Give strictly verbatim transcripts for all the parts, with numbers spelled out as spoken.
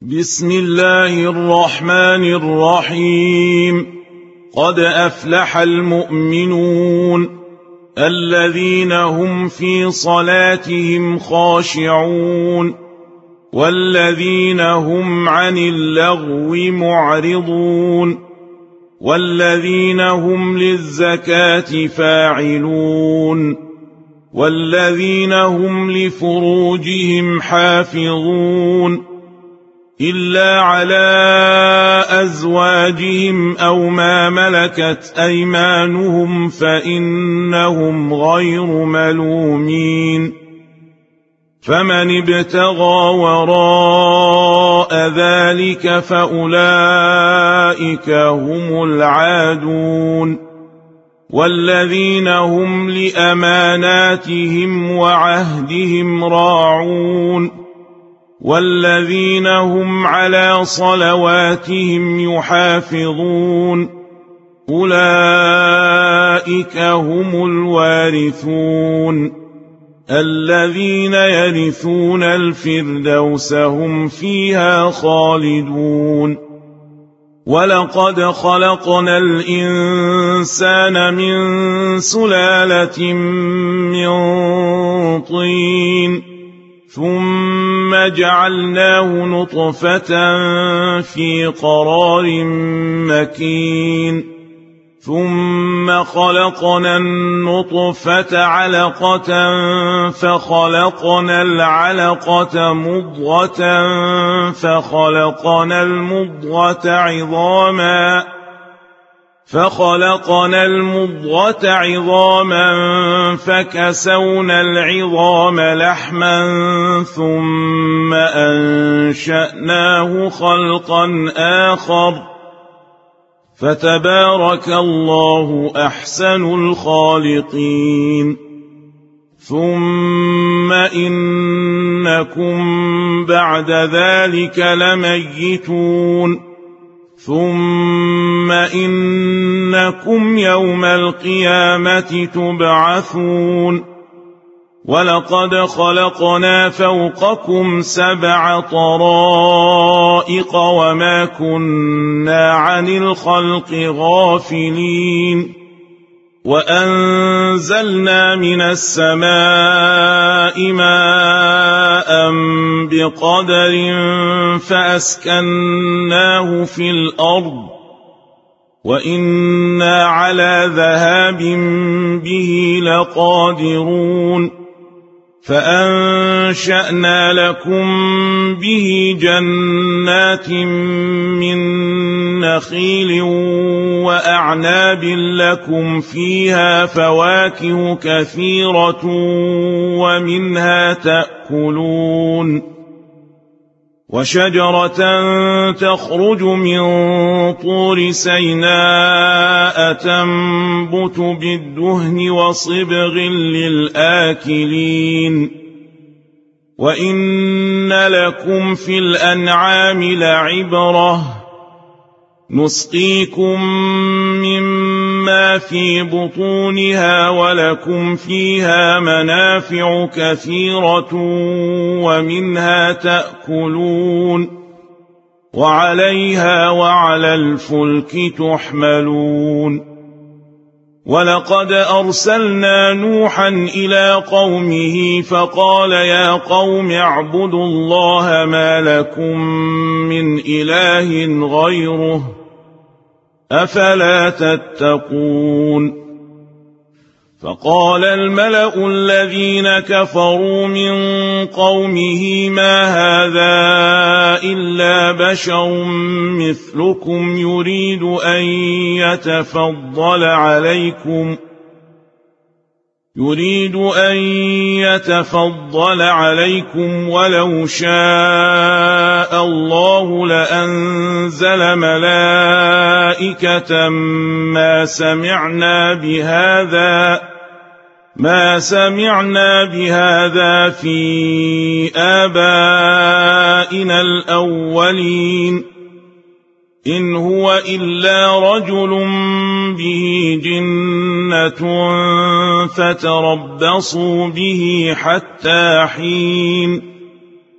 بسم الله الرحمن الرحيم. قد أفلح المؤمنون الذين هم في صلاتهم خاشعون والذين هم عن اللغو معرضون والذين هم للزكاة فاعلون والذين هم لفروجهم حافظون إلا على أزواجهم أو ما ملكت أيمانهم فإنهم غير ملومين. فمن ابتغى وراء ذلك فأولئك هم العادون والذين هم لأماناتهم وعهدهم راعون والذين هم على صلواتهم يحافظون أولئك هم الوارثون الذين يرثون الفردوس هم فيها خالدون. ولقد خلقنا الإنسان من سلالة من طين ثم جعلناه نطفة في قرار مكين ثم خلقنا النطفة علقة فخلقنا العلقة مضغة فخلقنا المضغة عظاما فخلقنا المضغة عظاما فكسونا العظام لحما ثم أنشأناه خلقا آخر فتبارك الله أحسن الخالقين. ثم إنكم بعد ذلك لميتون ثم إنكم يوم القيامة تبعثون. ولقد خلقنا فوقكم سبع طرائق وما كنا عن الخلق غافلين وأنزلنا من السماء ماء بقدر فأسكناه في الأرض وإنا على ذهاب به لقادرون فأنشأنا لكم به جنات من نخيل وأعناب لكم فيها فواكه كثيرة ومنها تأكلون وشجرة تخرج من طور سيناء تنبت بالدهن وصبغ للآكلين وإن لكم في الأنعام لعبرة نسقيكم مما في بطونها ولكم فيها منافع كثيرة ومنها تأكلون وعليها وعلى الفلك تحملون. ولقد أرسلنا نوحا إلى قومه فقال يا قوم اعبدوا الله ما لكم من إله غيره أفلا تتقون. فقال الملأ الذين كفروا من قومه ما هذا إلا بشر مثلكم يريد أن يتفضل عليكم يريد أن يتفضل عليكم ولو شاء الله لأنزل ملائكة ما سمعنا بهذا ما سمعنا بهذا في آبائنا الأولين إن هو إلا رجل به جنة فتربصوا به حتى حين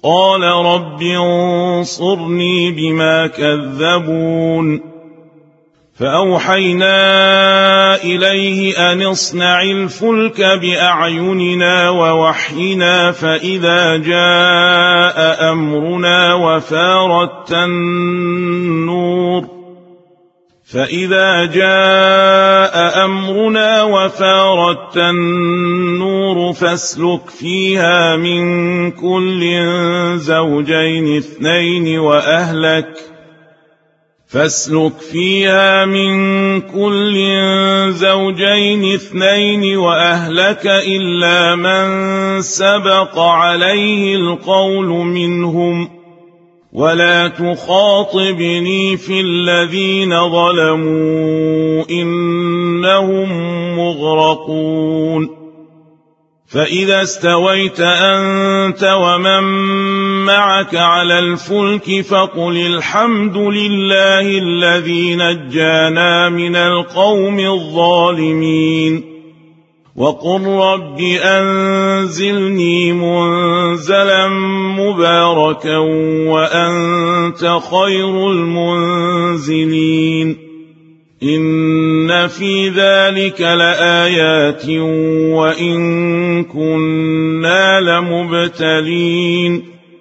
قال رب انصرني بما كذبون فأوحينا إليه أن اصنع الفلك بأعيننا ووحينا فإذا جاء أمرنا وفارت النور فإذا جاء أمرنا وفارت النور فاسلك فيها من كل زوجين اثنين وأهلك فاسلك فيها من كل زوجين اثنين وأهلك إلا من سبق عليه القول منهم ولا تخاطبني في الذين ظلموا إنهم مغرقون فإذا استويت أنت ومن معك على الفلك فقل الحمد لله الذي نجانا من القوم الظالمين وقل رب أنزلني منزلا مباركا وأنت خير المنزلين إن في ذلك لآيات وإن كنا لمبتلين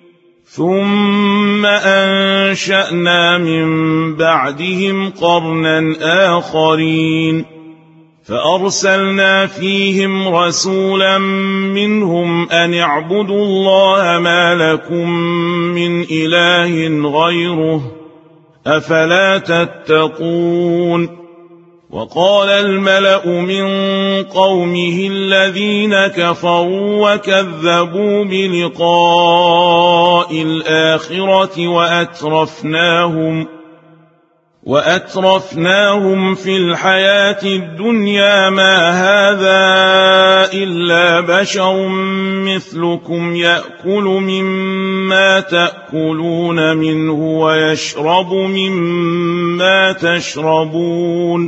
ثم أنشأنا من بعدهم قرنا آخرين فأرسلنا فيهم رسولا منهم أن اعبدوا الله ما لكم من إله غيره أفلا تتقون وقال الملأ من قومه الذين كفروا وكذبوا بلقاء الآخرة وأترفناهم وأترفناهم في الحياة الدنيا ما هذا إلا بشر مثلكم يأكل مما تأكلون منه ويشرب مما تشربون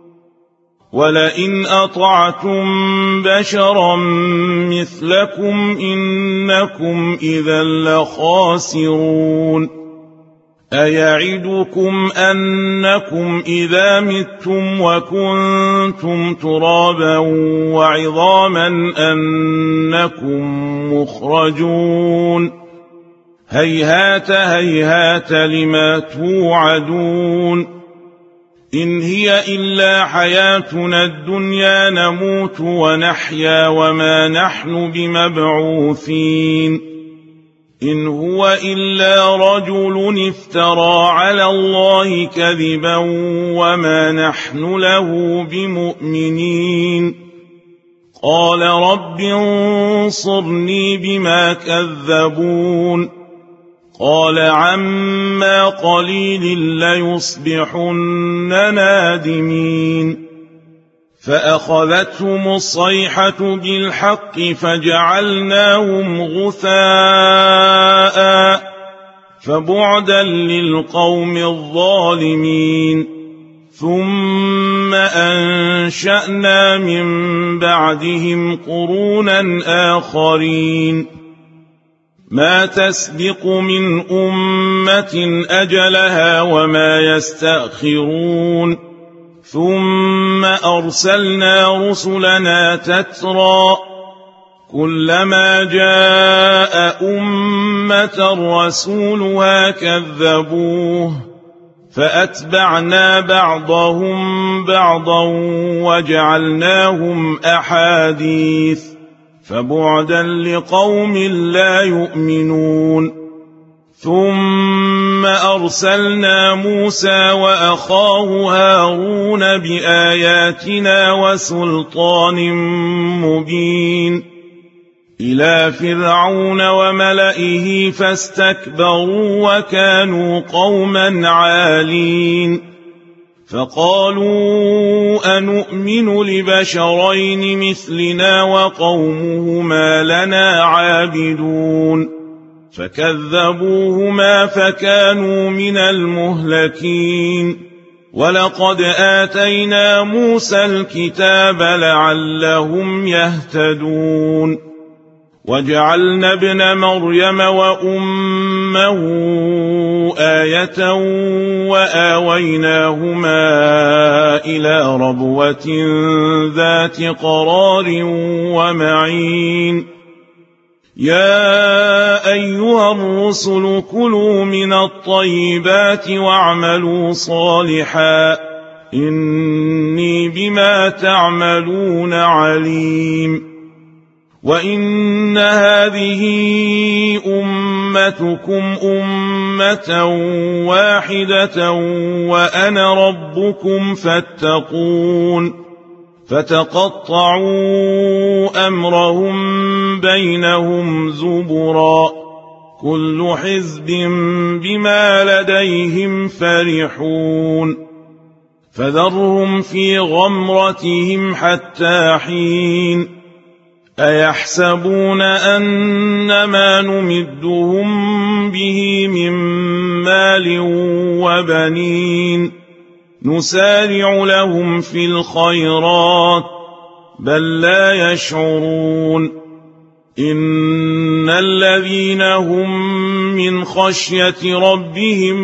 ولئن أطعتم بشرا مثلكم إنكم إذا لخاسرون أيعدكم أنكم إذا متم وكنتم ترابا وعظاما أنكم مخرجون هيهات هيهات لما توعدون إن هي إلا حياتنا الدنيا نموت ونحيا وما نحن بمبعوثين إن هو إلا رجل افترى على الله كذبا وما نحن له بمؤمنين قال رب انصرني بما كذبون قال عما قليل ليصبحن نادمين فأخذتهم الصيحة بالحق فجعلناهم غثاء فبعدا للقوم الظالمين ثم أنشأنا من بعدهم قرونا آخرين ما تسبق من أمة أجلها وما يستأخرون ثم أرسلنا رسلنا تترى كلما جاء أمة رسولها كذبوه فأتبعنا بعضهم بعضا وجعلناهم أحاديث فبعدا لقوم لا يؤمنون ثم أرسلنا موسى وأخاه هارون بآياتنا وسلطان مبين إلى فرعون وملئه فاستكبروا وكانوا قوما عالين فقالوا أنؤمن لبشرين مثلنا وقومهما لنا عابدون فكذبوهما فكانوا من المهلكين ولقد آتينا موسى الكتاب لعلهم يهتدون وجعلنا ابن مريم وأمه آية وآويناهما إلى ربوة ذات قرار ومعين يا أيها الرسل كلوا من الطيبات واعملوا صالحا إني بما تعملون عليم وإن هذه أمتكم أمة واحدة وأنا ربكم فاتقون فتقطعوا أمرهم بينهم زبرا كل حزب بما لديهم فرحون فذرهم في غمرتهم حتى حين أيحسبون أن ما نمدهم به من مال وبنين نسارع لهم في الخيرات بل لا يشعرون إن الذين هم من خشية ربهم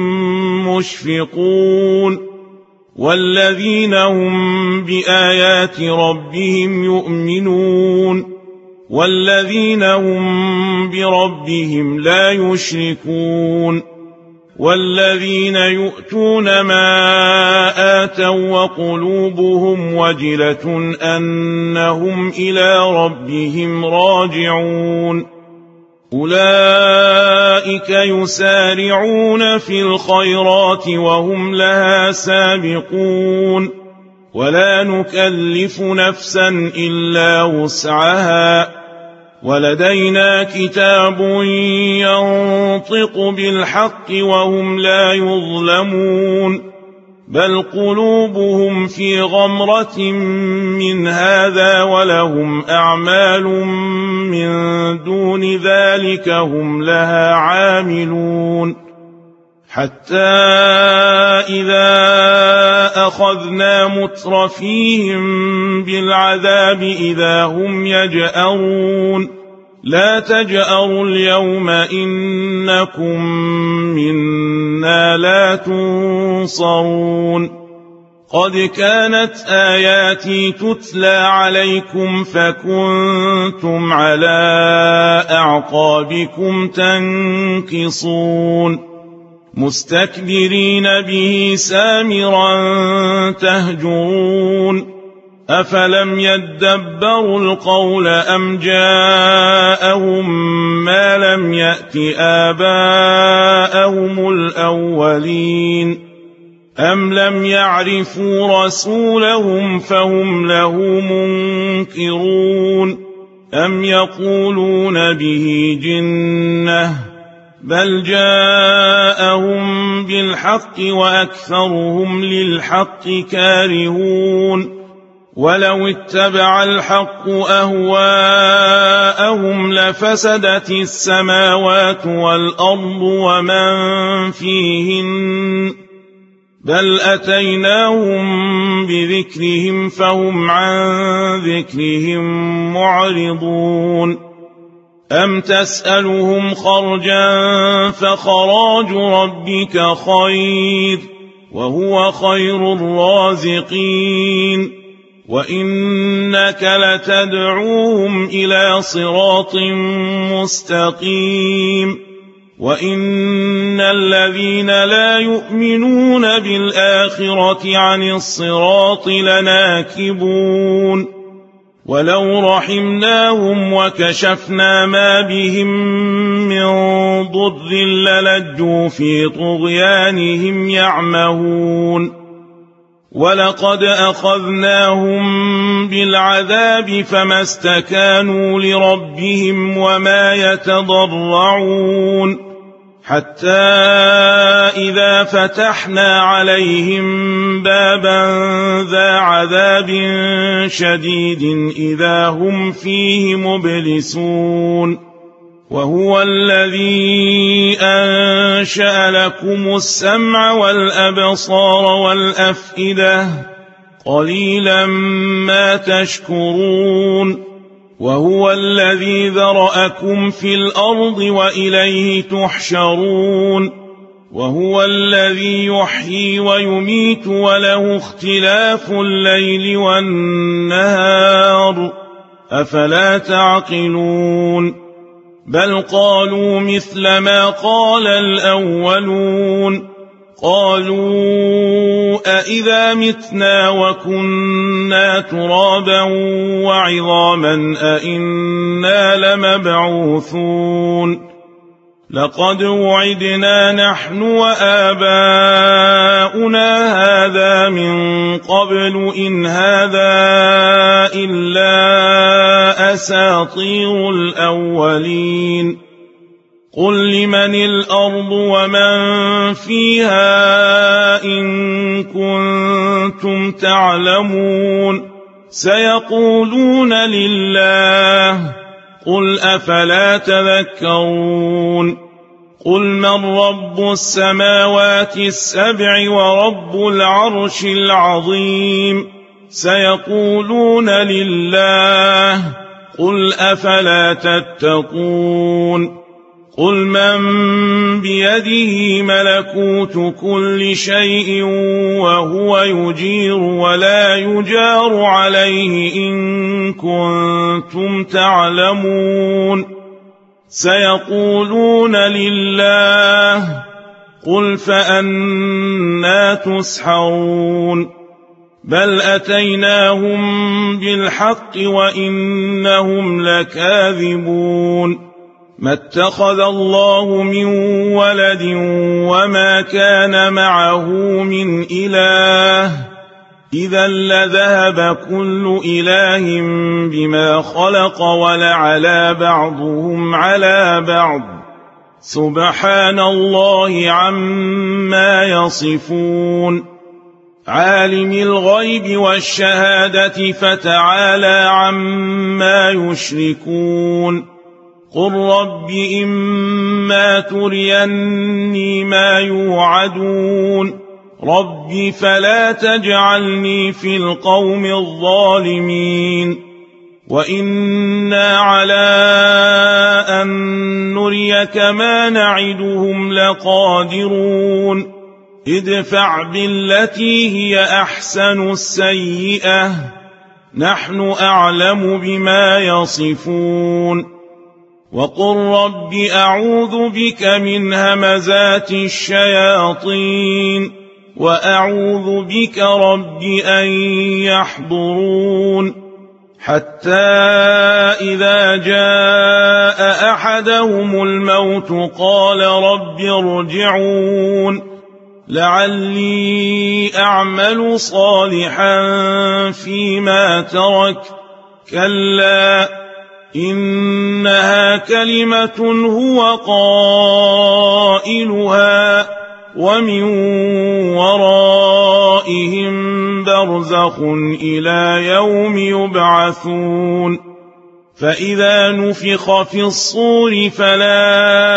مشفقون والذين هم بآيات ربهم يؤمنون والذين هم بربهم لا يشركون والذين يؤتون ما آتوا وقلوبهم وجلة أنهم إلى ربهم راجعون أولئك يسارعون في الخيرات وهم لها سابقون ولا نكلف نفسا إلا وسعها ولدينا كتاب ينطق بالحق وهم لا يظلمون بل قلوبهم في غمرة من هذا ولهم أعمال من دون ذلك هم لها عاملون حتى إذا أخذنا مترفيهم بالعذاب إذا هم يجأرون لا تجأروا اليوم إنكم منا لا تنصرون قد كانت آياتي تتلى عليكم فكنتم على أعقابكم تنكصون مستكبرين به سامرا تهجرون أفلم يدبروا القول أم جاءهم ما لم يأت آباءهم الأولين أم لم يعرفوا رسولهم فهم له منكرون أم يقولون به جنة بل جاءهم بالحق وأكثرهم للحق كارهون ولو اتبع الحق أهواءهم لفسدت السماوات والأرض ومن فيهن بل أتيناهم بذكرهم فهم عن ذكرهم معرضون أم تسألهم خرجا فخراج ربك خير وهو خير الرازقين وإنك لتدعوهم إلى صراط مستقيم وإن الذين لا يؤمنون بالآخرة عن الصراط لناكبون ولو رحمناهم وكشفنا ما بهم من ضر للجوا في طغيانهم يعمهون ولقد أخذناهم بالعذاب فما استكانوا لربهم وما يتضرعون حتى إذا فتحنا عليهم بابا ذا عذاب شديد إذا هم فيه مبلسون وهو الذي أنشأ لكم السمع والأبصار والأفئدة قليلا ما تشكرون وهو الذي ذرأكم في الأرض وإليه تحشرون وهو الذي يحيي ويميت وله اختلاف الليل والنهار أفلا تعقلون بل قالوا مثل ما قال الأولون قالوا أإذا متنا وكنا ترابا وعظاما أإنا لمبعوثون لقد وعدنا نحن وآباؤنا هذا من قبل إن هذا إلا أساطير الأولين قل لمن الأرض ومن فيها إن كنتم تعلمون سيقولون لله قل أفلا تذكرون قل من رب السماوات السبع ورب العرش العظيم سيقولون لله قل أفلا تتقون قل من بيده ملكوت كل شيء وهو يجير ولا يجار عليه إن كنتم تعلمون سيقولون لله قل فأنى تسحرون بل أتيناهم بالحق وإنهم لكاذبون ما اتخذ الله من ولد وما كان معه من إله إذا لذهب كل إله بما خلق ولعلى بعضهم على بعض سبحان الله عما يصفون عالم الغيب والشهادة فتعالى عما يشركون قل رب إما تريني ما يوعدون رب فلا تجعلني في القوم الظالمين وإنا على أن نريك ما نعدهم لقادرون ادفع بالتي هي أحسن السيئة نحن أعلم بما يصفون وقل رب أعوذ بك من همزات الشياطين وأعوذ بك رب أن يحضرون حتى إذا جاء أحدهم الموت قال رب ارجعون لعلي أعمل صالحا فيما ترك كلا إنها كلمة هو قائلها ومن ورائهم برزخ إلى يوم يبعثون فإذا نفخ في الصور فلا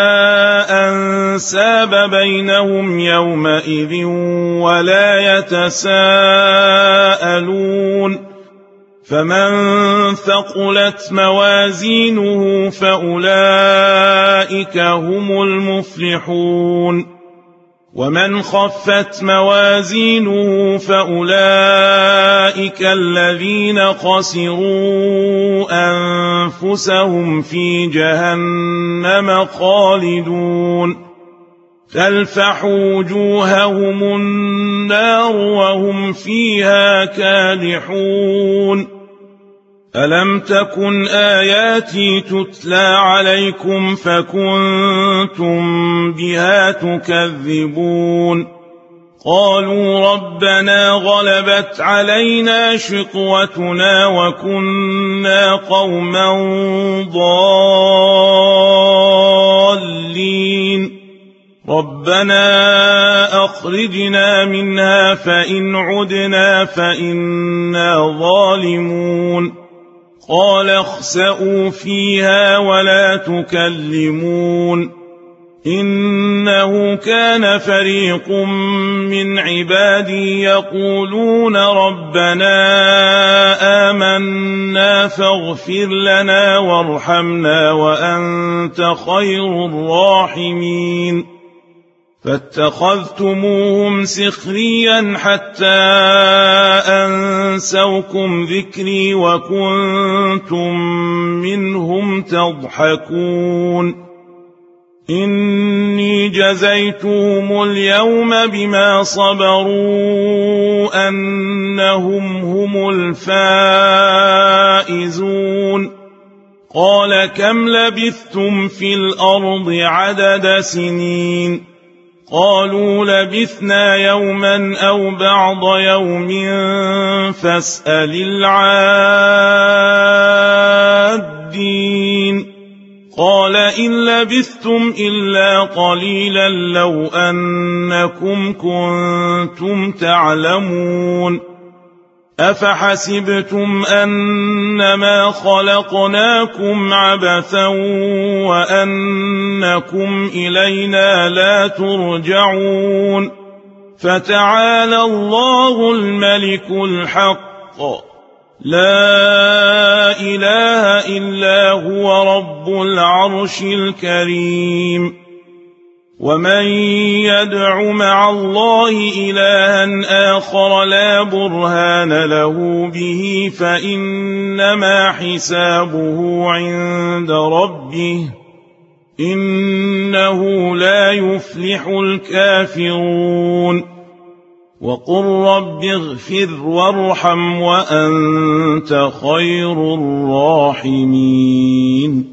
أنساب بينهم يومئذ ولا يتساءلون فمن ثقلت موازينه فأولئك هم المفلحون ومن خفت موازينه فأولئك الذين خسروا أنفسهم في جهنم خالدون تلفح وجوههم النار وهم فيها كالحون ألم تكن آياتي تتلى عليكم فكنتم بها تكذبون قالوا ربنا غلبت علينا شقوتنا وكنا قوما ضالين ربنا أخرجنا منها فإن عدنا فإنا ظالمون قال اخسئوا فيها ولا تكلمون إنه كان فريق من عبادي يقولون ربنا آمنا فاغفر لنا وارحمنا وأنت خير الراحمين فاتخذتموهم سخريا حتى أنسوكم ذكري وكنتم منهم تضحكون إني جزيتهم اليوم بما صبروا أنهم هم الفائزون قال كم لبثتم في الأرض عدد سنين قالوا لبثنا يوما أو بعض يوم فاسأل العادين قال إن لبثتم إلا قليلا لو أنكم كنتم تعلمون أفحسبتم أنما خلقناكم عبثا وأنكم إلينا لا ترجعون فتعالى الله الملك الحق لا إله إلا هو رب العرش الكريم ومن يدع مع الله إلها آخر لا برهان له به فإنما حسابه عند ربه إنه لا يفلح الكافرون وقل رب اغفر وارحم وأنت خير الراحمين